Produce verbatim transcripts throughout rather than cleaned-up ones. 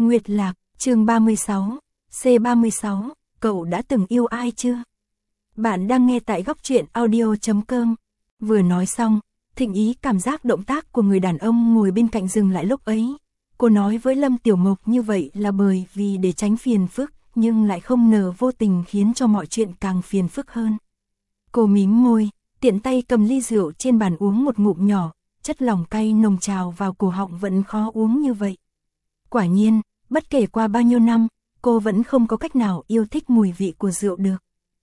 Nguyệt Lạc, chương ba mươi sáu, C ba mươi sáu, cậu đã từng yêu ai chưa? Bạn đang nghe tại góc truyện audio chấm com. Vừa nói xong, Thịnh Ý cảm giác động tác của người đàn ông ngồi bên cạnh dừng lại lúc ấy. Cô nói với Lâm Tiểu Mộc như vậy là bởi vì để tránh phiền phức, nhưng lại không ngờ vô tình khiến cho mọi chuyện càng phiền phức hơn. Cô mím môi, tiện tay cầm ly rượu trên bàn uống một ngụm nhỏ, chất lỏng cay nồng trào vào cổ họng vẫn khó uống như vậy. Quả nhiên, bất kể qua bao nhiêu năm, cô vẫn không có cách nào yêu thích mùi vị của rượu được.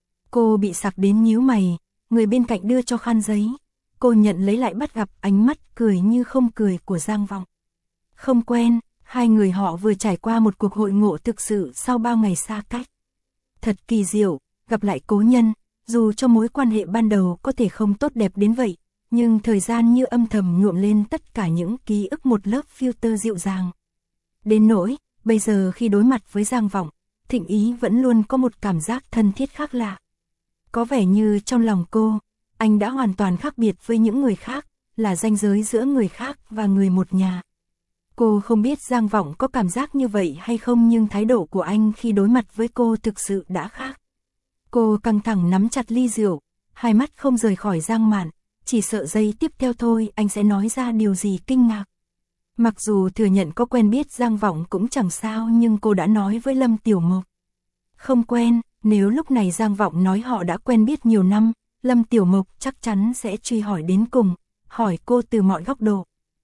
Cô bị sặc đến nhíu mày, người bên cạnh đưa cho khăn giấy. Cô nhận lấy lại bắt gặp ánh mắt cười như không cười của Giang Vọng. Không quen, hai người họ vừa trải qua một cuộc hội ngộ thực sự sau bao ngày xa cách. Thật kỳ diệu, gặp lại cố nhân, dù cho mối quan hệ ban đầu có thể không tốt đẹp đến vậy, nhưng thời gian như âm thầm nhuộm lên tất cả những ký ức một lớp filter dịu dàng. Đến nỗi, bây giờ khi đối mặt với Giang Vọng, Thịnh Ý vẫn luôn có một cảm giác thân thiết khác lạ. Có vẻ như trong lòng cô, anh đã hoàn toàn khác biệt với những người khác, là ranh giới giữa người khác và người một nhà. Cô không biết Giang Vọng có cảm giác như vậy hay không, nhưng thái độ của anh khi đối mặt với cô thực sự đã khác. Cô căng thẳng nắm chặt ly rượu, hai mắt không rời khỏi Giang Mạn, chỉ sợ giây tiếp theo thôi anh sẽ nói ra điều gì kinh ngạc. Mặc dù thừa nhận có quen biết Giang Vọng cũng chẳng sao, nhưng cô đã nói với Lâm Tiểu Mộc. Không quen, nếu lúc này Giang Vọng nói họ đã quen biết nhiều năm, Lâm Tiểu Mộc chắc chắn sẽ truy hỏi đến cùng, hỏi cô từ mọi góc độ.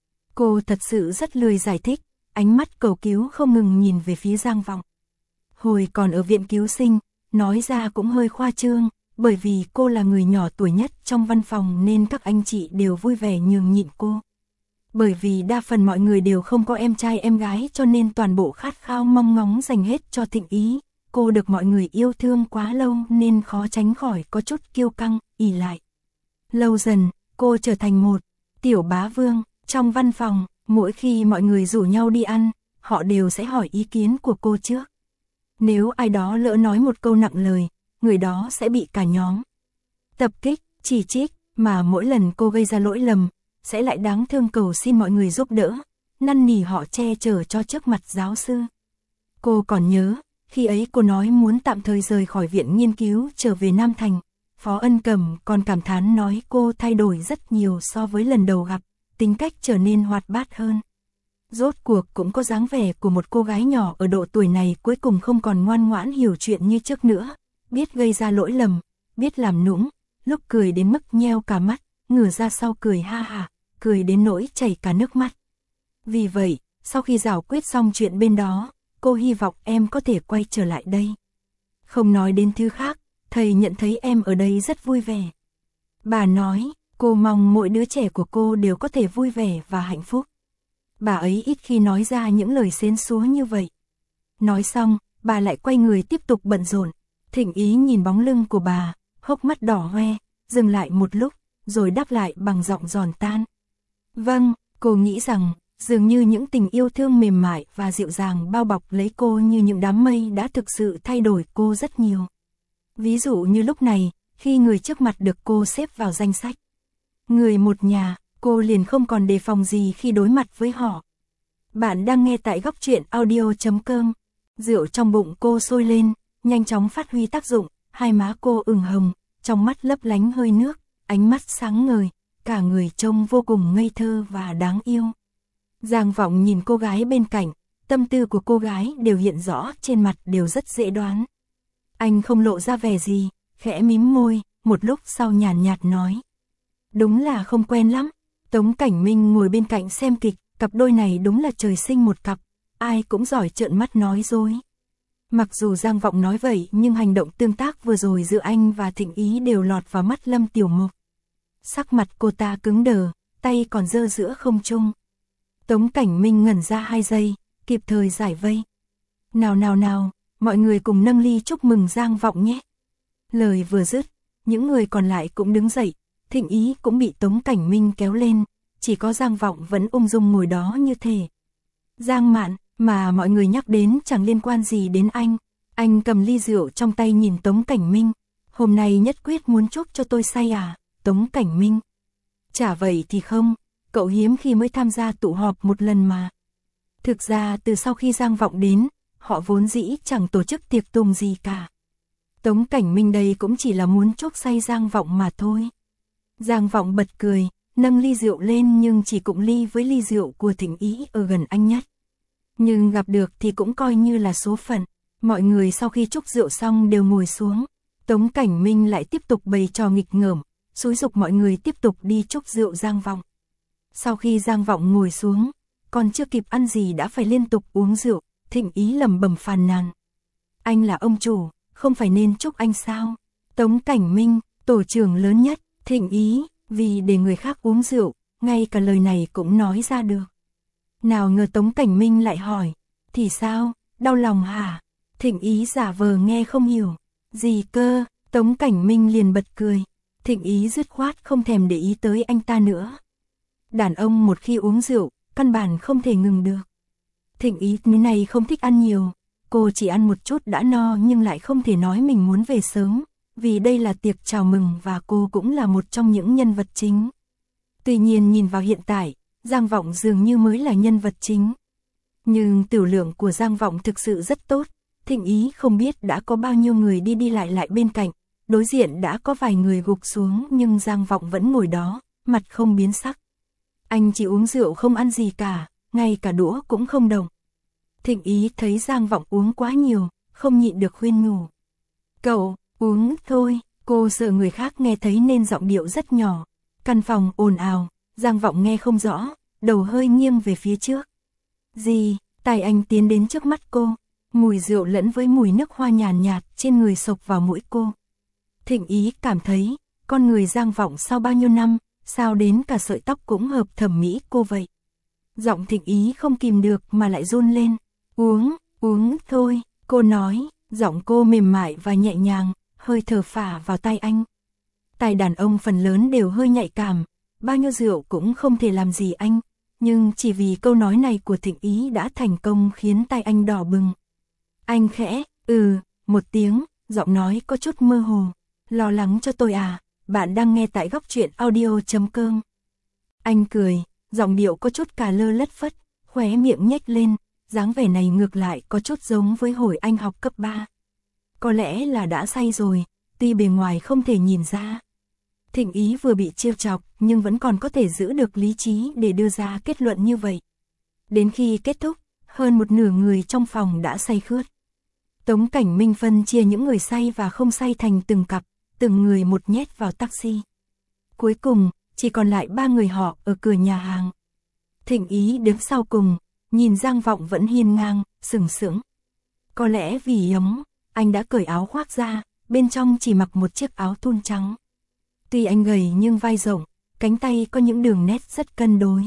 Cô thật sự rất lười giải thích, ánh mắt cầu cứu không ngừng nhìn về phía Giang Vọng. Hồi còn ở viện cứu sinh, nói ra cũng hơi khoa trương, bởi vì cô là người nhỏ tuổi nhất trong văn phòng nên các anh chị đều vui vẻ nhường nhịn cô. Bởi vì đa phần mọi người đều không có em trai em gái cho nên toàn bộ khát khao mong ngóng dành hết cho Thịnh Ý. Cô được mọi người yêu thương quá lâu nên khó tránh khỏi có chút kiêu căng, ỷ lại. Lâu dần, cô trở thành một tiểu bá vương. Trong văn phòng, mỗi khi mọi người rủ nhau đi ăn, họ đều sẽ hỏi ý kiến của cô trước. Nếu ai đó lỡ nói một câu nặng lời, người đó sẽ bị cả nhóm tập kích, chỉ trích, mà mỗi lần cô gây ra lỗi lầm, sẽ lại đáng thương cầu xin mọi người giúp đỡ, năn nỉ họ che chở cho trước mặt giáo sư. Cô còn nhớ, khi ấy cô nói muốn tạm thời rời khỏi viện nghiên cứu trở về Nam Thành, Phó Ân Cẩm còn cảm thán nói cô thay đổi rất nhiều so với lần đầu gặp, tính cách trở nên hoạt bát hơn. Rốt cuộc cũng có dáng vẻ của một cô gái nhỏ ở độ tuổi này, cuối cùng không còn ngoan ngoãn hiểu chuyện như trước nữa, biết gây ra lỗi lầm, biết làm nũng, lúc cười đến mức nheo cả mắt, ngửa ra sau cười ha hả, cười đến nỗi chảy cả nước mắt. Vì vậy, sau khi giải quyết xong chuyện bên đó, cô hy vọng em có thể quay trở lại đây. Không nói đến thứ khác, thầy nhận thấy em ở đây rất vui vẻ. Bà nói, cô mong mỗi đứa trẻ của cô đều có thể vui vẻ và hạnh phúc. Bà ấy ít khi nói ra những lời xến xúa như vậy. Nói xong, bà lại quay người tiếp tục bận rộn. Thịnh Ý nhìn bóng lưng của bà, hốc mắt đỏ hoe, dừng lại một lúc, rồi đáp lại bằng giọng giòn tan. Vâng, cô nghĩ rằng, dường như những tình yêu thương mềm mại và dịu dàng bao bọc lấy cô như những đám mây đã thực sự thay đổi cô rất nhiều. Ví dụ như lúc này, khi người trước mặt được cô xếp vào danh sách người một nhà, cô liền không còn đề phòng gì khi đối mặt với họ. Bạn đang nghe tại góc truyện audio chấm com. Rượu trong bụng cô sôi lên, nhanh chóng phát huy tác dụng, hai má cô ửng hồng, trong mắt lấp lánh hơi nước, ánh mắt sáng ngời, cả người trông vô cùng ngây thơ và đáng yêu. Giang Vọng nhìn cô gái bên cạnh, tâm tư của cô gái đều hiện rõ trên mặt, đều rất dễ đoán. Anh không lộ ra vẻ gì, khẽ mím môi, một lúc sau nhàn nhạt nói. Đúng là không quen lắm. Tống Cảnh Minh ngồi bên cạnh xem kịch, cặp đôi này đúng là trời sinh một cặp, ai cũng giỏi trợn mắt nói dối. Mặc dù Giang Vọng nói vậy nhưng hành động tương tác vừa rồi giữa anh và Thịnh Ý đều lọt vào mắt Lâm Tiểu Mộc. Sắc mặt cô ta cứng đờ, tay còn giơ giữa không trung. Tống Cảnh Minh ngẩn ra hai giây, kịp thời giải vây. Nào nào nào, mọi người cùng nâng ly chúc mừng Giang Vọng nhé. Lời vừa dứt, những người còn lại cũng đứng dậy, Thịnh Ý cũng bị Tống Cảnh Minh kéo lên, chỉ có Giang Vọng vẫn ung dung ngồi đó như thể. Giang Mạn, mà mọi người nhắc đến chẳng liên quan gì đến anh. Anh cầm ly rượu trong tay nhìn Tống Cảnh Minh. Hôm nay nhất quyết muốn chúc cho tôi say à, Tống Cảnh Minh. Chả vậy thì không, cậu hiếm khi mới tham gia tụ họp một lần mà. Thực ra từ sau khi Giang Vọng đến, họ vốn dĩ chẳng tổ chức tiệc tùng gì cả. Tống Cảnh Minh đây cũng chỉ là muốn chốc say Giang Vọng mà thôi. Giang Vọng bật cười, nâng ly rượu lên nhưng chỉ cụng ly với ly rượu của Thịnh Ý ở gần anh nhất. Nhưng gặp được thì cũng coi như là số phận. Mọi người sau khi chúc rượu xong đều ngồi xuống. Tống Cảnh Minh lại tiếp tục bày trò nghịch ngợm, xúi giục mọi người tiếp tục đi chúc rượu Giang Vọng. Sau khi Giang Vọng ngồi xuống, còn chưa kịp ăn gì đã phải liên tục uống rượu, Thịnh Ý lẩm bẩm phàn nàn. Anh là ông chủ, không phải nên chúc anh sao? Tống Cảnh Minh, tổ trưởng lớn nhất, Thịnh Ý, vì để người khác uống rượu, ngay cả lời này cũng nói ra được. Nào ngờ Tống Cảnh Minh lại hỏi, thì sao, đau lòng hả? Thịnh Ý giả vờ nghe không hiểu. Gì cơ? Tống Cảnh Minh liền bật cười. Thịnh Ý dứt khoát không thèm để ý tới anh ta nữa. Đàn ông một khi uống rượu, căn bản không thể ngừng được. Thịnh Ý như này không thích ăn nhiều, cô chỉ ăn một chút đã no nhưng lại không thể nói mình muốn về sớm, vì đây là tiệc chào mừng và cô cũng là một trong những nhân vật chính. Tuy nhiên nhìn vào hiện tại, Giang Vọng dường như mới là nhân vật chính. Nhưng tiểu lượng của Giang Vọng thực sự rất tốt, Thịnh Ý không biết đã có bao nhiêu người đi đi lại lại bên cạnh, đối diện đã có vài người gục xuống nhưng Giang Vọng vẫn ngồi đó, mặt không biến sắc. Anh chỉ uống rượu không ăn gì cả, ngay cả đũa cũng không động. Thịnh Ý thấy Giang Vọng uống quá nhiều, không nhịn được khuyên nhủ. Cậu, uống thôi, cô sợ người khác nghe thấy nên giọng điệu rất nhỏ. Căn phòng ồn ào, Giang Vọng nghe không rõ, đầu hơi nghiêng về phía trước. Gì, tay anh tiến đến trước mắt cô, mùi rượu lẫn với mùi nước hoa nhàn nhạt trên người xộc vào mũi cô. Thịnh Ý cảm thấy, con người Giang Vọng sau bao nhiêu năm, sao đến cả sợi tóc cũng hợp thẩm mỹ cô vậy. Giọng Thịnh Ý không kìm được mà lại run lên. Uống, uống thôi, cô nói, giọng cô mềm mại và nhẹ nhàng, hơi thở phả vào tai anh. Tai đàn ông phần lớn đều hơi nhạy cảm, bao nhiêu rượu cũng không thể làm gì anh, nhưng chỉ vì câu nói này của Thịnh Ý đã thành công khiến tai anh đỏ bừng. Anh khẽ, ừ, một tiếng, giọng nói có chút mơ hồ. Lo lắng cho tôi à, bạn đang nghe tại góc truyện audio chấm com. Anh cười, giọng điệu có chút cà lơ lất phất, khóe miệng nhếch lên, dáng vẻ này ngược lại có chút giống với hồi anh học cấp ba. Có lẽ là đã say rồi, tuy bề ngoài không thể nhìn ra. Thịnh Ý vừa bị trêu chọc nhưng vẫn còn có thể giữ được lý trí để đưa ra kết luận như vậy. Đến khi kết thúc, hơn một nửa người trong phòng đã say khướt. Tống Cảnh Minh phân chia những người say và không say thành từng cặp, từng người một nhét vào taxi. Cuối cùng, chỉ còn lại ba người họ ở cửa nhà hàng. Thịnh Ý đứng sau cùng, nhìn Giang Vọng vẫn hiên ngang, sừng sững. Có lẽ vì ấm, anh đã cởi áo khoác ra, bên trong chỉ mặc một chiếc áo thun trắng. Tuy anh gầy nhưng vai rộng, cánh tay có những đường nét rất cân đối.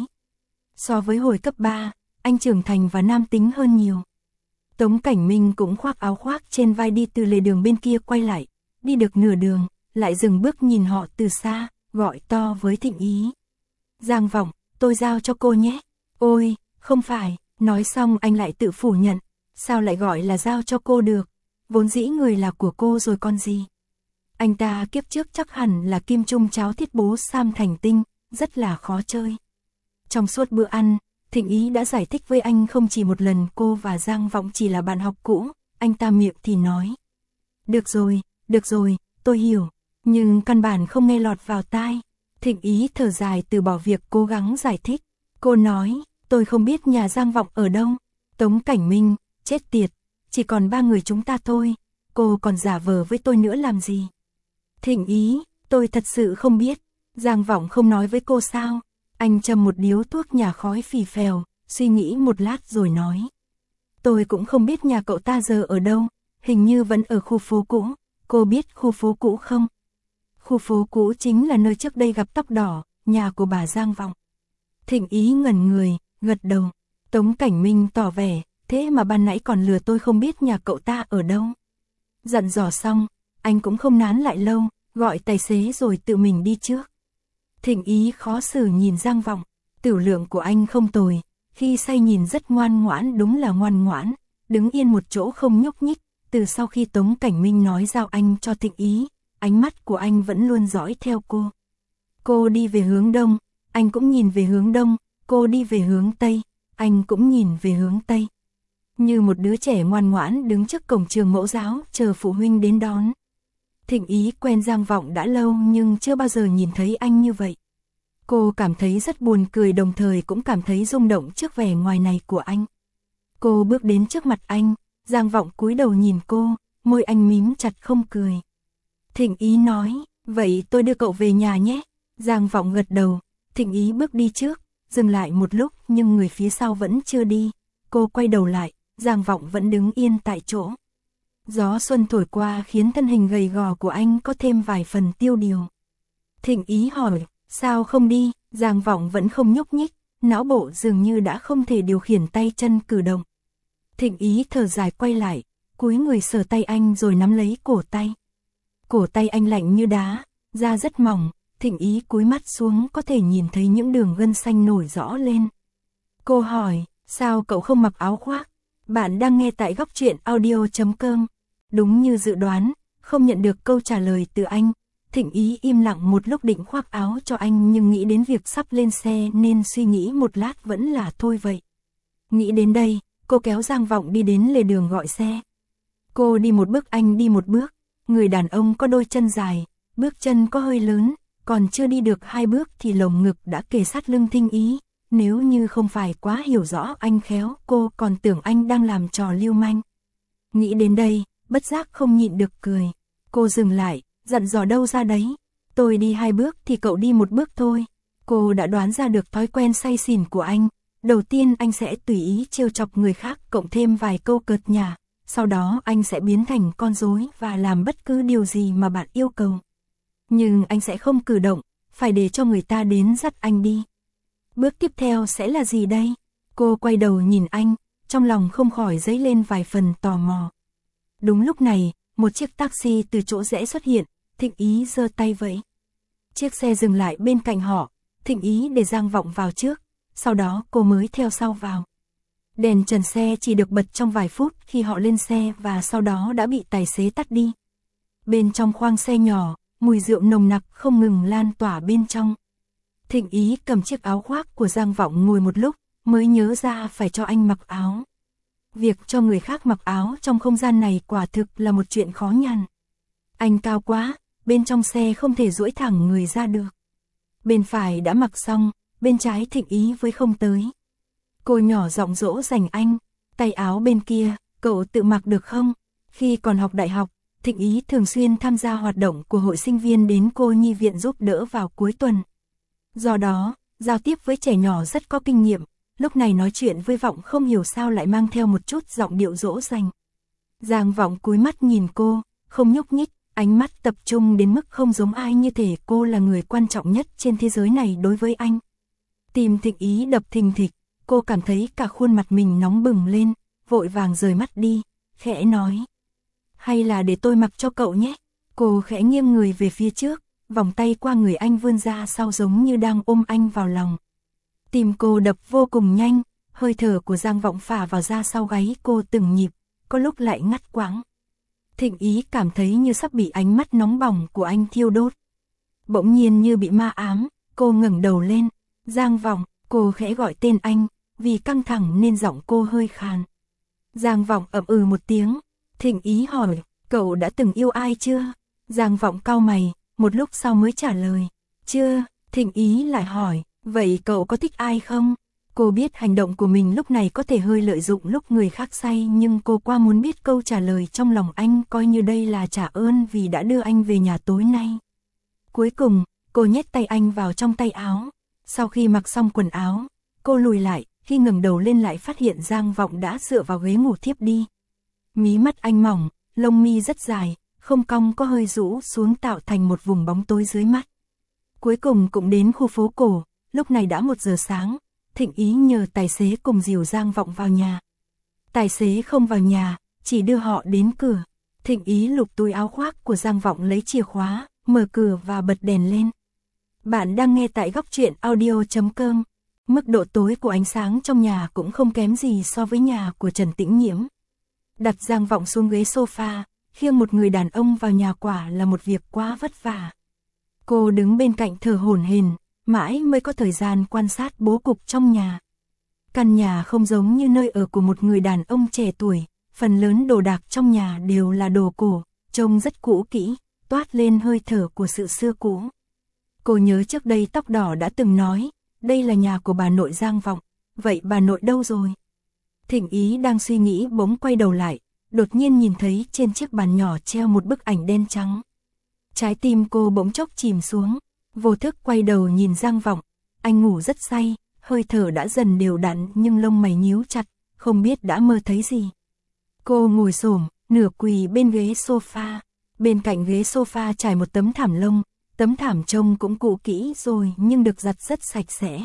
So với hồi cấp ba, anh trưởng thành và nam tính hơn nhiều. Tống Cảnh Minh cũng khoác áo khoác trên vai đi từ lề đường bên kia quay lại, đi được nửa đường, lại dừng bước nhìn họ từ xa, gọi to với Thịnh Ý. Giang Vọng, tôi giao cho cô nhé. Ôi, không phải, nói xong anh lại tự phủ nhận, sao lại gọi là giao cho cô được, vốn dĩ người là của cô rồi con gì. Anh ta kiếp trước chắc hẳn là kim trung cháo thiết bố Sam Thành Tinh, rất là khó chơi. Trong suốt bữa ăn, Thịnh Ý đã giải thích với anh không chỉ một lần cô và Giang Vọng chỉ là bạn học cũ, anh ta miệng thì nói. Được rồi, được rồi, tôi hiểu, nhưng căn bản không nghe lọt vào tai. Thịnh Ý thở dài từ bỏ việc cố gắng giải thích. Cô nói, tôi không biết nhà Giang Vọng ở đâu. Tống Cảnh Minh, chết tiệt, chỉ còn ba người chúng ta thôi, cô còn giả vờ với tôi nữa làm gì? Thịnh Ý, tôi thật sự không biết, Giang Vọng không nói với cô sao? Anh châm một điếu thuốc nhà khói phì phèo, suy nghĩ một lát rồi nói. Tôi cũng không biết nhà cậu ta giờ ở đâu, hình như vẫn ở khu phố cũ, cô biết khu phố cũ không? Khu phố cũ chính là nơi trước đây gặp tóc đỏ, nhà của bà Giang Vọng. Thịnh Ý ngẩn người, gật đầu. Tống Cảnh Minh tỏ vẻ, thế mà ban nãy còn lừa tôi không biết nhà cậu ta ở đâu. Dặn dò xong, anh cũng không nán lại lâu, gọi tài xế rồi tự mình đi trước. Thịnh Ý khó xử nhìn Giang Vọng, tiểu lượng của anh không tồi, khi say nhìn rất ngoan ngoãn, đúng là ngoan ngoãn, đứng yên một chỗ không nhúc nhích. Từ sau khi Tống Cảnh Minh nói giao anh cho Thịnh Ý, ánh mắt của anh vẫn luôn dõi theo cô. Cô đi về hướng đông, anh cũng nhìn về hướng đông, cô đi về hướng tây, anh cũng nhìn về hướng Tây. Như một đứa trẻ ngoan ngoãn đứng trước cổng trường mẫu giáo chờ phụ huynh đến đón. Thịnh Ý quen Giang Vọng đã lâu nhưng chưa bao giờ nhìn thấy anh như vậy. Cô cảm thấy rất buồn cười đồng thời cũng cảm thấy rung động trước vẻ ngoài này của anh. Cô bước đến trước mặt anh, Giang Vọng cúi đầu nhìn cô, môi anh mím chặt không cười. Thịnh Ý nói, vậy tôi đưa cậu về nhà nhé. Giang Vọng gật đầu, Thịnh Ý bước đi trước, dừng lại một lúc nhưng người phía sau vẫn chưa đi. Cô quay đầu lại, Giang Vọng vẫn đứng yên tại chỗ. Gió xuân thổi qua khiến thân hình gầy gò của anh có thêm vài phần tiêu điều. Thịnh Ý hỏi, sao không đi? Giang Vọng vẫn không nhúc nhích, não bộ dường như đã không thể điều khiển tay chân cử động. Thịnh Ý thở dài quay lại, cúi người sờ tay anh rồi nắm lấy cổ tay. Cổ tay anh lạnh như đá, da rất mỏng, Thịnh Ý cúi mắt xuống có thể nhìn thấy những đường gân xanh nổi rõ lên. Cô hỏi, sao cậu không mặc áo khoác? Bạn đang nghe tại góc truyện audio chấm com. Đúng như dự đoán, không nhận được câu trả lời từ anh. Thịnh Ý im lặng một lúc định khoác áo cho anh nhưng nghĩ đến việc sắp lên xe nên suy nghĩ một lát vẫn là thôi vậy. Nghĩ đến đây, cô kéo Giang Vọng đi đến lề đường gọi xe. Cô đi một bước anh đi một bước, người đàn ông có đôi chân dài, bước chân có hơi lớn, còn chưa đi được hai bước thì lồng ngực đã kề sát lưng Thịnh Ý. Nếu như không phải quá hiểu rõ anh khéo, cô còn tưởng anh đang làm trò lưu manh. Nghĩ đến đây, bất giác không nhịn được cười. Cô dừng lại, dặn dò đâu ra đấy. Tôi đi hai bước thì cậu đi một bước thôi. Cô đã đoán ra được thói quen say xỉn của anh. Đầu tiên anh sẽ tùy ý trêu chọc người khác cộng thêm vài câu cợt nhả. Sau đó anh sẽ biến thành con rối và làm bất cứ điều gì mà bạn yêu cầu. Nhưng anh sẽ không cử động, phải để cho người ta đến dắt anh đi. Bước tiếp theo sẽ là gì đây? Cô quay đầu nhìn anh, trong lòng không khỏi dấy lên vài phần tò mò. Đúng lúc này, một chiếc taxi từ chỗ rẽ xuất hiện, Thịnh Ý giơ tay vẫy. Chiếc xe dừng lại bên cạnh họ, Thịnh Ý để Giang Vọng vào trước, sau đó cô mới theo sau vào. Đèn trần xe chỉ được bật trong vài phút khi họ lên xe và sau đó đã bị tài xế tắt đi. Bên trong khoang xe nhỏ, mùi rượu nồng nặc không ngừng lan tỏa bên trong. Thịnh Ý cầm chiếc áo khoác của Giang Vọng ngồi một lúc, mới nhớ ra phải cho anh mặc áo. Việc cho người khác mặc áo trong không gian này quả thực là một chuyện khó nhằn. Anh cao quá, bên trong xe không thể duỗi thẳng người ra được. Bên phải đã mặc xong, bên trái Thịnh Ý với không tới. Cô nhỏ giọng dỗ dành anh, tay áo bên kia, cậu tự mặc được không? Khi còn học đại học, Thịnh Ý thường xuyên tham gia hoạt động của hội sinh viên đến cô nhi viện giúp đỡ vào cuối tuần. Do đó, giao tiếp với trẻ nhỏ rất có kinh nghiệm, lúc này nói chuyện với Vọng không hiểu sao lại mang theo một chút giọng điệu dỗ dành. Giang Vọng cúi mắt nhìn cô, không nhúc nhích, ánh mắt tập trung đến mức không giống ai như thể cô là người quan trọng nhất trên thế giới này đối với anh. Tim Thịnh Ý đập thình thịch, cô cảm thấy cả khuôn mặt mình nóng bừng lên, vội vàng rời mắt đi, khẽ nói. Hay là để tôi mặc cho cậu nhé. Cô khẽ nghiêng người về phía trước, vòng tay qua người anh vươn ra sau giống như đang ôm anh vào lòng. Tim cô đập vô cùng nhanh, hơi thở của Giang Vọng phả vào da sau gáy cô từng nhịp, có lúc lại ngắt quãng. Thịnh Ý cảm thấy như sắp bị ánh mắt nóng bỏng của anh thiêu đốt. Bỗng nhiên như bị ma ám, cô ngẩng đầu lên. Giang Vọng, cô khẽ gọi tên anh, vì căng thẳng nên giọng cô hơi khàn. Giang Vọng ậm ừ một tiếng. Thịnh Ý hỏi, cậu đã từng yêu ai chưa? Giang Vọng cau mày, một lúc sau mới trả lời. Chưa. Thịnh Ý lại hỏi, vậy cậu có thích ai không? Cô biết hành động của mình lúc này có thể hơi lợi dụng lúc người khác say nhưng cô qua muốn biết câu trả lời trong lòng anh, coi như đây là trả ơn vì đã đưa anh về nhà tối nay. Cuối cùng, cô nhét tay anh vào trong tay áo. Sau khi mặc xong quần áo, cô lùi lại, khi ngẩng đầu lên lại phát hiện Giang Vọng đã dựa vào ghế ngủ thiếp đi. Mí mắt anh mỏng, lông mi rất dài, không cong có hơi rũ xuống tạo thành một vùng bóng tối dưới mắt. Cuối cùng cũng đến khu phố cổ, lúc này đã một giờ sáng, Thịnh Ý nhờ tài xế cùng dìu Giang Vọng vào nhà. Tài xế không vào nhà, chỉ đưa họ đến cửa. Thịnh Ý lục túi áo khoác của Giang Vọng lấy chìa khóa, mở cửa và bật đèn lên. Bạn đang nghe tại góc truyện audio chấm com. Mức độ tối của ánh sáng trong nhà cũng không kém gì so với nhà của Trần Tĩnh Nhiễm. Đặt Giang Vọng xuống ghế sofa, khiêng một người đàn ông vào nhà quả là một việc quá vất vả. Cô đứng bên cạnh thở hổn hển, mãi mới có thời gian quan sát bố cục trong nhà. Căn nhà không giống như nơi ở của một người đàn ông trẻ tuổi, phần lớn đồ đạc trong nhà đều là đồ cổ, trông rất cũ kỹ, toát lên hơi thở của sự xưa cũ. Cô nhớ trước đây tóc đỏ đã từng nói, đây là nhà của bà nội Giang Vọng, vậy bà nội đâu rồi? Thịnh Ý đang suy nghĩ bỗng quay đầu lại, đột nhiên nhìn thấy trên chiếc bàn nhỏ treo một bức ảnh đen trắng. Trái tim cô bỗng chốc chìm xuống, vô thức quay đầu nhìn Giang Vọng, anh ngủ rất say, hơi thở đã dần đều đặn nhưng lông mày nhíu chặt, không biết đã mơ thấy gì. Cô ngồi xổm, nửa quỳ bên ghế sofa, bên cạnh ghế sofa trải một tấm thảm lông, tấm thảm trông cũng cũ kỹ rồi nhưng được giặt rất sạch sẽ.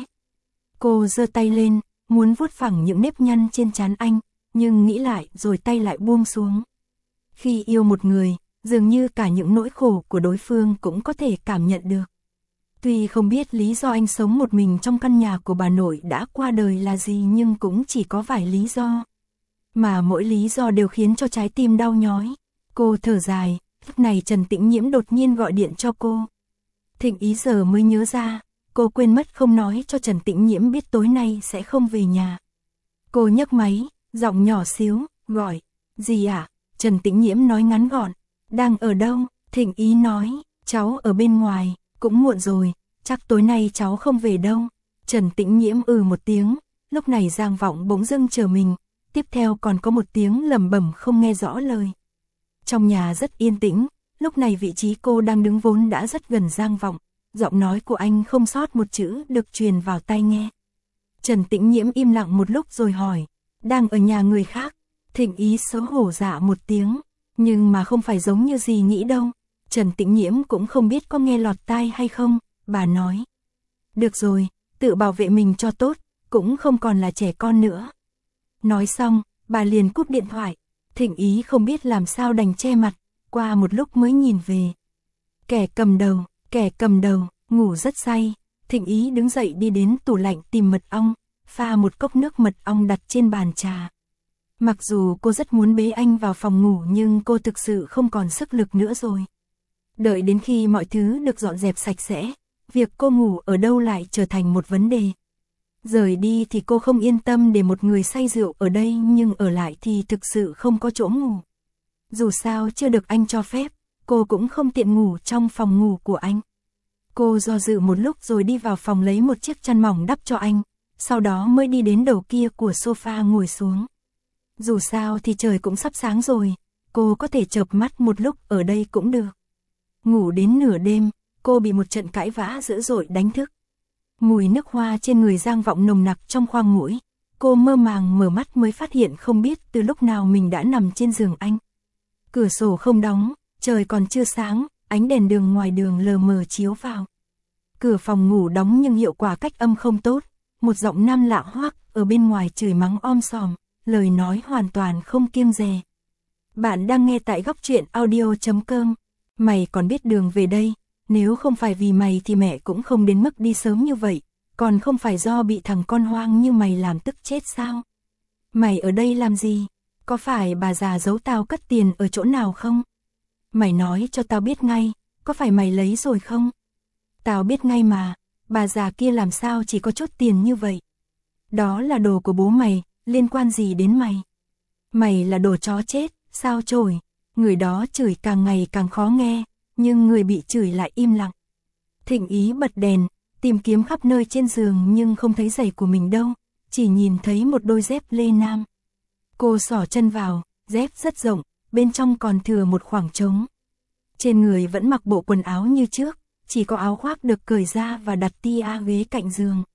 Cô giơ tay lên, muốn vuốt phẳng những nếp nhăn trên trán anh, nhưng nghĩ lại rồi tay lại buông xuống. Khi yêu một người, dường như cả những nỗi khổ của đối phương cũng có thể cảm nhận được. Tuy không biết lý do anh sống một mình trong căn nhà của bà nội đã qua đời là gì nhưng cũng chỉ có vài lý do. Mà mỗi lý do đều khiến cho trái tim đau nhói. Cô thở dài, lúc này Trần Tĩnh Nhiễm đột nhiên gọi điện cho cô. Thịnh Ý giờ mới nhớ ra, cô quên mất không nói cho Trần Tĩnh Nhiễm biết tối nay sẽ không về nhà. Cô nhấc máy, giọng nhỏ xíu, gọi, gì ạ? À? Trần Tĩnh Nhiễm nói ngắn gọn, đang ở đâu? Thịnh Ý nói, cháu ở bên ngoài, cũng muộn rồi, chắc tối nay cháu không về đâu. Trần Tĩnh Nhiễm ừ một tiếng, lúc này Giang Vọng bỗng dưng chờ mình, tiếp theo còn có một tiếng lẩm bẩm không nghe rõ lời. Trong nhà rất yên tĩnh, lúc này vị trí cô đang đứng vốn đã rất gần Giang Vọng, giọng nói của anh không sót một chữ được truyền vào tai nghe. Trần Tĩnh Nhiễm im lặng một lúc rồi hỏi, đang ở nhà người khác? Thịnh Ý xấu hổ dạ một tiếng, nhưng mà không phải giống như gì nghĩ đâu. Trần Tĩnh Nhiễm cũng không biết có nghe lọt tai hay không, bà nói. Được rồi, tự bảo vệ mình cho tốt, cũng không còn là trẻ con nữa. Nói xong, bà liền cúp điện thoại. Thịnh Ý không biết làm sao đành che mặt, qua một lúc mới nhìn về. Kẻ cầm đầu, kẻ cầm đầu, ngủ rất say. Thịnh Ý đứng dậy đi đến tủ lạnh tìm mật ong, pha một cốc nước mật ong đặt trên bàn trà. Mặc dù cô rất muốn bế anh vào phòng ngủ nhưng cô thực sự không còn sức lực nữa rồi. Đợi đến khi mọi thứ được dọn dẹp sạch sẽ, việc cô ngủ ở đâu lại trở thành một vấn đề. Rời đi thì cô không yên tâm để một người say rượu ở đây nhưng ở lại thì thực sự không có chỗ ngủ. Dù sao chưa được anh cho phép, cô cũng không tiện ngủ trong phòng ngủ của anh. Cô do dự một lúc rồi đi vào phòng lấy một chiếc chăn mỏng đắp cho anh, sau đó mới đi đến đầu kia của sofa ngồi xuống. Dù sao thì trời cũng sắp sáng rồi, cô có thể chợp mắt một lúc ở đây cũng được. Ngủ đến nửa đêm, cô bị một trận cãi vã dữ dội đánh thức. Mùi nước hoa trên người Giang Vọng nồng nặc trong khoang mũi. Cô mơ màng mở mắt mới phát hiện không biết từ lúc nào mình đã nằm trên giường anh. Cửa sổ không đóng, trời còn chưa sáng, ánh đèn đường ngoài đường lờ mờ chiếu vào. Cửa phòng ngủ đóng nhưng hiệu quả cách âm không tốt. Một giọng nam lạ hoắc ở bên ngoài chửi mắng om sòm, lời nói hoàn toàn không kiêng dè. Bạn đang nghe tại góc truyện audio chấm com. Mày còn biết đường về đây, nếu không phải vì mày thì mẹ cũng không đến mức đi sớm như vậy, còn không phải do bị thằng con hoang như mày làm tức chết sao? Mày ở đây làm gì? Có phải bà già giấu tao cất tiền ở chỗ nào không? Mày nói cho tao biết ngay, có phải mày lấy rồi không? Tao biết ngay mà, bà già kia làm sao chỉ có chút tiền như vậy? Đó là đồ của bố mày, liên quan gì đến mày? Mày là đồ chó chết, sao chổi? Người đó chửi càng ngày càng khó nghe, nhưng người bị chửi lại im lặng. Thịnh Ý bật đèn, tìm kiếm khắp nơi trên giường nhưng không thấy giày của mình đâu, chỉ nhìn thấy một đôi dép lê nam. Cô xỏ chân vào, dép rất rộng, bên trong còn thừa một khoảng trống. Trên người vẫn mặc bộ quần áo như trước, chỉ có áo khoác được cởi ra và đặt tia ghế cạnh giường.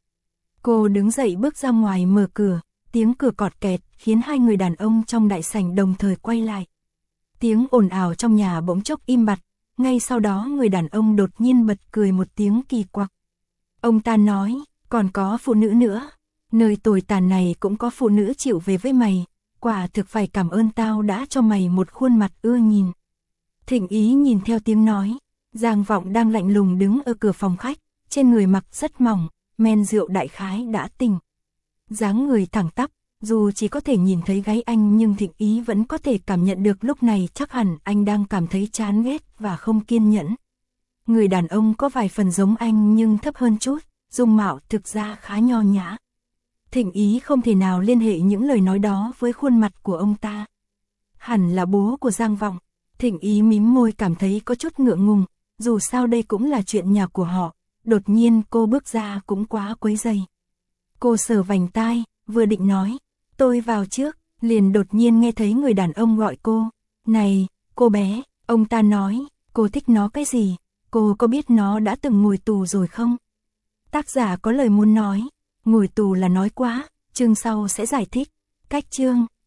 Cô đứng dậy bước ra ngoài mở cửa, tiếng cửa cọt kẹt khiến hai người đàn ông trong đại sảnh đồng thời quay lại. Tiếng ồn ào trong nhà bỗng chốc im bặt, ngay sau đó người đàn ông đột nhiên bật cười một tiếng kỳ quặc. Ông ta nói, còn có phụ nữ nữa, nơi tồi tàn này cũng có phụ nữ chịu về với mày, quả thực phải cảm ơn tao đã cho mày một khuôn mặt ưa nhìn. Thịnh Ý nhìn theo tiếng nói, Giang Vọng đang lạnh lùng đứng ở cửa phòng khách, trên người mặc rất mỏng, men rượu đại khái đã tỉnh. Dáng người thẳng tắp, dù chỉ có thể nhìn thấy gáy anh nhưng Thịnh Ý vẫn có thể cảm nhận được lúc này chắc hẳn anh đang cảm thấy chán ghét và không kiên nhẫn. Người đàn ông có vài phần giống anh nhưng thấp hơn chút, dung mạo thực ra khá nho nhã. Thịnh Ý không thể nào liên hệ những lời nói đó với khuôn mặt của ông ta. Hẳn là bố của Giang Vọng. Thịnh Ý mím môi cảm thấy có chút ngượng ngùng, dù sao đây cũng là chuyện nhà của họ, đột nhiên cô bước ra cũng quá quấy rầy. Cô sờ vành tai, vừa định nói, tôi vào trước, liền đột nhiên nghe thấy người đàn ông gọi cô, này, cô bé, ông ta nói, cô thích nó cái gì, cô có biết nó đã từng ngồi tù rồi không? Tác giả có lời muốn nói, ngồi tù là nói quá, chương sau sẽ giải thích, cách chương.